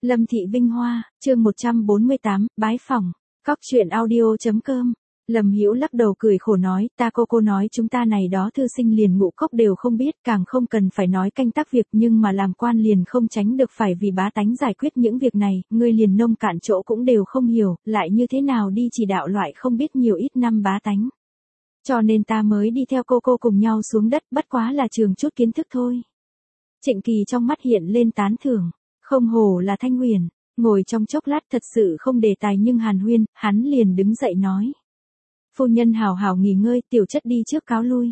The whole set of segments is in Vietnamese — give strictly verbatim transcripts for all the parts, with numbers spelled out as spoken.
Lâm Thị Vinh Hoa, chương một trăm bốn mươi tám, bái phỏng, cóc truyện audio chấm com. Lâm Hữu lắc đầu cười khổ nói, ta cô cô nói chúng ta này đó thư sinh liền ngũ cốc đều không biết, càng không cần phải nói canh tác việc, nhưng mà làm quan liền không tránh được phải vì bá tánh giải quyết những việc này, ngươi liền nông cạn chỗ cũng đều không hiểu, lại như thế nào đi chỉ đạo loại không biết nhiều ít năm bá tánh. Cho nên ta mới đi theo cô cô cùng nhau xuống đất, bất quá là trường chút kiến thức thôi. Trịnh Kỳ trong mắt hiện lên tán thưởng, không hổ là Thanh Huyền, ngồi trong chốc lát thật sự không đề tài nhưng hàn huyên, hắn liền đứng dậy nói. Phu nhân hào hào nghỉ ngơi, tiểu chất đi trước cáo lui.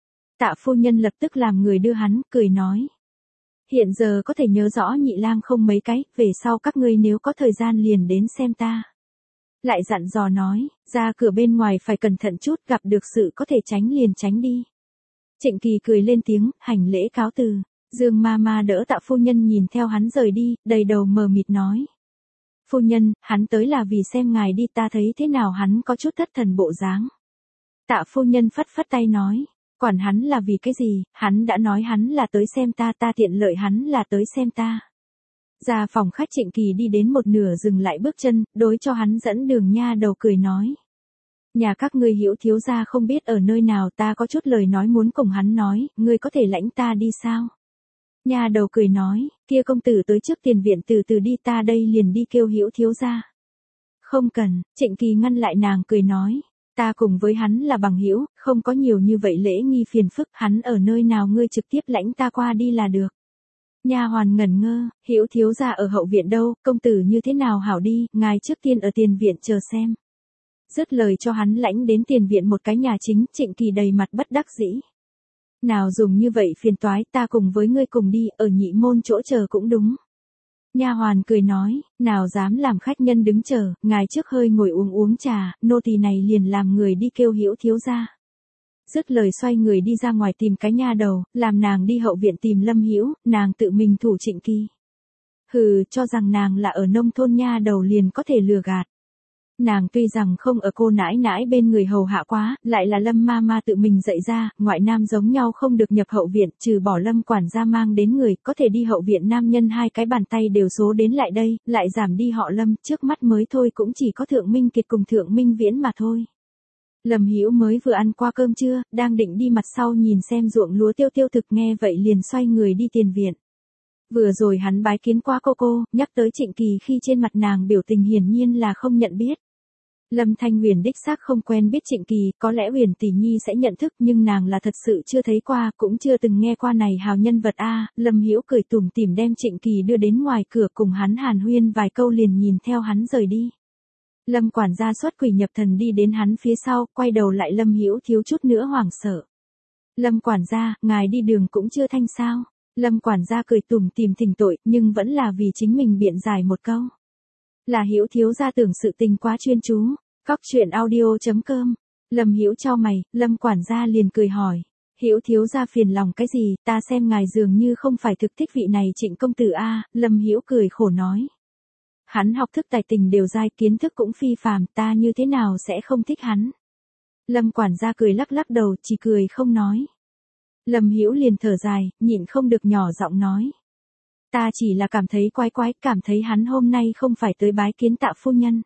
Tạ phu nhân lập tức làm người đưa hắn, cười nói. Hiện giờ có thể nhớ rõ nhị lang không mấy cái, về sau các ngươi nếu có thời gian liền đến xem ta. Lại dặn dò nói, ra cửa bên ngoài phải cẩn thận chút, gặp được sự có thể tránh liền tránh đi. Trịnh Kỳ cười lên tiếng, hành lễ cáo từ. Dương ma ma đỡ Tạ phu nhân nhìn theo hắn rời đi, đầy đầu mờ mịt nói. Phu nhân, hắn tới là vì xem ngài đi, ta thấy thế nào hắn có chút thất thần bộ dáng. Tạ phu nhân phất phất tay nói, quản hắn là vì cái gì, hắn đã nói hắn là tới xem ta, ta tiện lợi hắn là tới xem ta. Ra phòng khách Trịnh Kỳ đi đến một nửa dừng lại bước chân, đối cho hắn dẫn đường nha đầu cười nói. Nhà các ngươi Hữu thiếu gia không biết ở nơi nào, ta có chút lời nói muốn cùng hắn nói, ngươi có thể lãnh ta đi sao? Nha đầu cười nói, kia công tử tới trước tiền viện từ từ đi, ta đây liền đi kêu Hữu thiếu gia. Không cần, Trịnh Kỳ ngăn lại nàng cười nói, ta cùng với hắn là bằng hữu, không có nhiều như vậy lễ nghi phiền phức, hắn ở nơi nào ngươi trực tiếp lãnh ta qua đi là được. Nha hoàn ngẩn ngơ, Hữu thiếu gia ở hậu viện đâu, công tử như thế nào hảo đi, ngài trước tiên ở tiền viện chờ xem. Dứt lời cho hắn lãnh đến tiền viện một cái nhà chính, Trịnh Kỳ đầy mặt bất đắc dĩ. Nào dùng như vậy phiền toái, ta cùng với ngươi cùng đi, ở nhị môn chỗ chờ cũng đúng. Nha hoàn cười nói, nào dám làm khách nhân đứng chờ, ngài trước hơi ngồi uống uống trà, nô tỳ này liền làm người đi kêu Hữu thiếu gia. Dứt lời xoay người đi ra ngoài tìm cái nha đầu, làm nàng đi hậu viện tìm Lâm Hữu, nàng tự mình thủ Trịnh Kỳ. Hừ, cho rằng nàng là ở nông thôn nha đầu liền có thể lừa gạt. Nàng tuy rằng không ở cô nãi nãi bên người hầu hạ quá, lại là Lâm ma ma tự mình dạy ra, ngoại nam giống nhau không được nhập hậu viện, trừ bỏ Lâm quản gia mang đến người, có thể đi hậu viện nam nhân hai cái bàn tay đều số đến lại đây, lại giảm đi họ Lâm, trước mắt mới thôi cũng chỉ có Thượng Minh Kiệt cùng Thượng Minh Viễn mà thôi. Lâm Hữu mới vừa ăn qua cơm trưa, đang định đi mặt sau nhìn xem ruộng lúa tiêu tiêu thực, nghe vậy liền xoay người đi tiền viện. Vừa rồi hắn bái kiến qua cô cô, nhắc tới Trịnh Kỳ khi trên mặt nàng biểu tình hiển nhiên là không nhận biết. Lâm Thanh Huyền đích xác không quen biết Trịnh Kỳ, có lẽ Huyền tỷ nhi sẽ nhận thức nhưng nàng là thật sự chưa thấy qua, cũng chưa từng nghe qua này hào nhân vật a. Lâm Hữu cười tủm tỉm đem Trịnh Kỳ đưa đến ngoài cửa cùng hắn hàn huyên vài câu liền nhìn theo hắn rời đi. Lâm quản gia xuất quỷ nhập thần đi đến hắn phía sau, quay đầu lại Lâm Hữu thiếu chút nữa hoảng sợ. Lâm quản gia, ngài đi đường cũng chưa thanh sao? Lâm quản gia cười tủm tỉm thỉnh tội, nhưng vẫn là vì chính mình biện giải một câu. Là Hữu thiếu gia tưởng sự tình quá chuyên chú. Cóc truyện audio chấm com. Lâm Hữu cho mày, Lâm quản gia liền cười hỏi. Hữu thiếu gia phiền lòng cái gì, ta xem ngài dường như không phải thực thích vị này Trịnh công tử a. Lâm Hữu cười khổ nói. Hắn học thức tài tình đều dai, kiến thức cũng phi phàm, ta như thế nào sẽ không thích hắn. Lâm quản gia cười lắc lắc đầu, chỉ cười không nói. Lâm Hữu liền thở dài, nhịn không được nhỏ giọng nói. Ta chỉ là cảm thấy quái quái, cảm thấy hắn hôm nay không phải tới bái kiến Tạ phu nhân.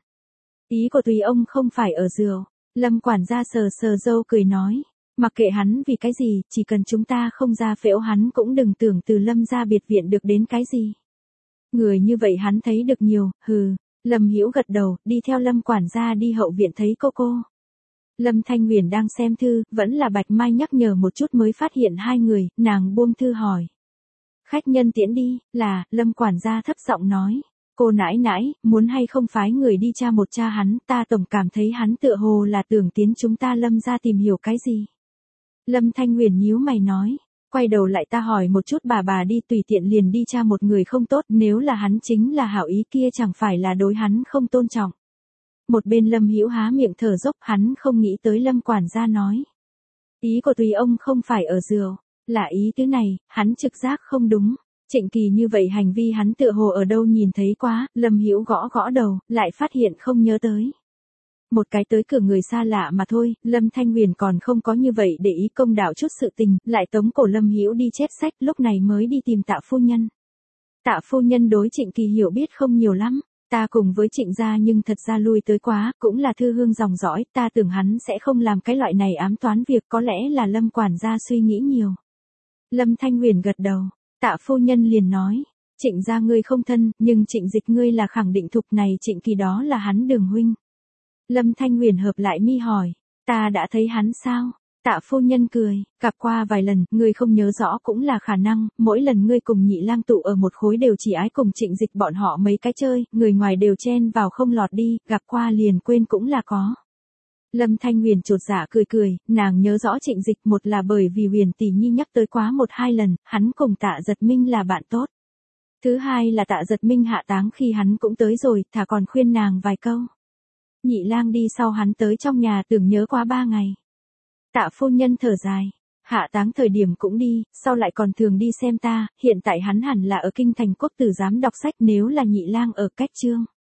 Ý của tùy ông không phải ở rượu. Lâm quản gia sờ sờ râu cười nói. Mặc kệ hắn vì cái gì, chỉ cần chúng ta không ra phễu hắn cũng đừng tưởng từ Lâm gia biệt viện được đến cái gì. Người như vậy hắn thấy được nhiều, hừ. Lâm Hữu gật đầu, đi theo Lâm quản gia đi hậu viện thấy cô cô. Lâm Thanh Huyền đang xem thư, vẫn là Bạch Mai nhắc nhở một chút mới phát hiện hai người, nàng buông thư hỏi. Khách nhân tiễn đi, là, Lâm quản gia thấp giọng nói. Cô nãi nãi, muốn hay không phái người đi tra một cha hắn, ta tổng cảm thấy hắn tựa hồ là tưởng tiến chúng ta Lâm ra tìm hiểu cái gì. Lâm Thanh Huyền nhíu mày nói, quay đầu lại ta hỏi một chút bà bà đi, tùy tiện liền đi tra một người không tốt, nếu là hắn chính là hảo ý kia chẳng phải là đối hắn không tôn trọng. Một bên Lâm Hữu há miệng thở dốc, hắn không nghĩ tới Lâm quản gia nói. Ý của tùy ông không phải ở rượu, là ý thứ này, hắn trực giác không đúng. Trịnh Kỳ như vậy hành vi hắn tựa hồ ở đâu nhìn thấy quá, Lâm Hữu gõ gõ đầu, lại phát hiện không nhớ tới. Một cái tới cửa người xa lạ mà thôi, Lâm Thanh Huyền còn không có như vậy để ý công đạo chút sự tình, lại tống cổ Lâm Hữu đi chép sách, lúc này mới đi tìm Tạ phu nhân. Tạ phu nhân đối Trịnh Kỳ hiểu biết không nhiều lắm. Ta cùng với Trịnh gia nhưng thật ra lui tới quá, cũng là thư hương dòng dõi, ta tưởng hắn sẽ không làm cái loại này ám toán việc, có lẽ là Lâm quản gia suy nghĩ nhiều. Lâm Thanh Huyền gật đầu, Tạ phu nhân liền nói, Trịnh gia ngươi không thân, nhưng Trịnh Dịch ngươi là khẳng định thục này Trịnh Kỳ đó là hắn đường huynh. Lâm Thanh Huyền hợp lại mi hỏi, ta đã thấy hắn sao? Tạ phu nhân cười, gặp qua vài lần, ngươi không nhớ rõ cũng là khả năng, mỗi lần ngươi cùng Nhị Lang tụ ở một khối đều chỉ ái cùng Trịnh Dịch bọn họ mấy cái chơi, người ngoài đều chen vào không lọt đi, gặp qua liền quên cũng là có. Lâm Thanh Huyền chột dạ cười cười, nàng nhớ rõ Trịnh Dịch một là bởi vì Huyền tỷ nhi nhắc tới quá một hai lần, hắn cùng Tạ Giật Minh là bạn tốt. Thứ hai là Tạ Giật Minh hạ táng khi hắn cũng tới rồi, thà còn khuyên nàng vài câu. Nhị Lang đi sau hắn tới trong nhà tưởng nhớ qua ba ngày. Tạ phu nhân thở dài, hạ táng thời điểm cũng đi, sau lại còn thường đi xem ta, hiện tại hắn hẳn là ở kinh thành quốc tử giám đọc sách, nếu là Nhị Lang ở Cách Trương.